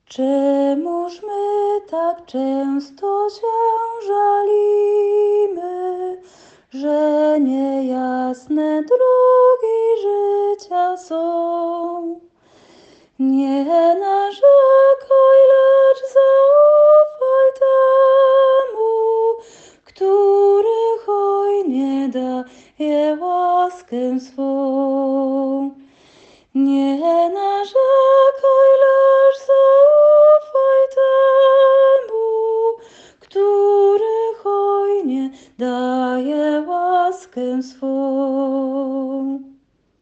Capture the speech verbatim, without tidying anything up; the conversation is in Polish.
Czemuż my tak często się żalimy, że niejasne drogi życia są? Nie narzekaj, lecz zaufaj temu, który hojnie daje łaskę swą. Nie narzekaj, lecz zaufaj temu, który hojnie daje łaskę swą.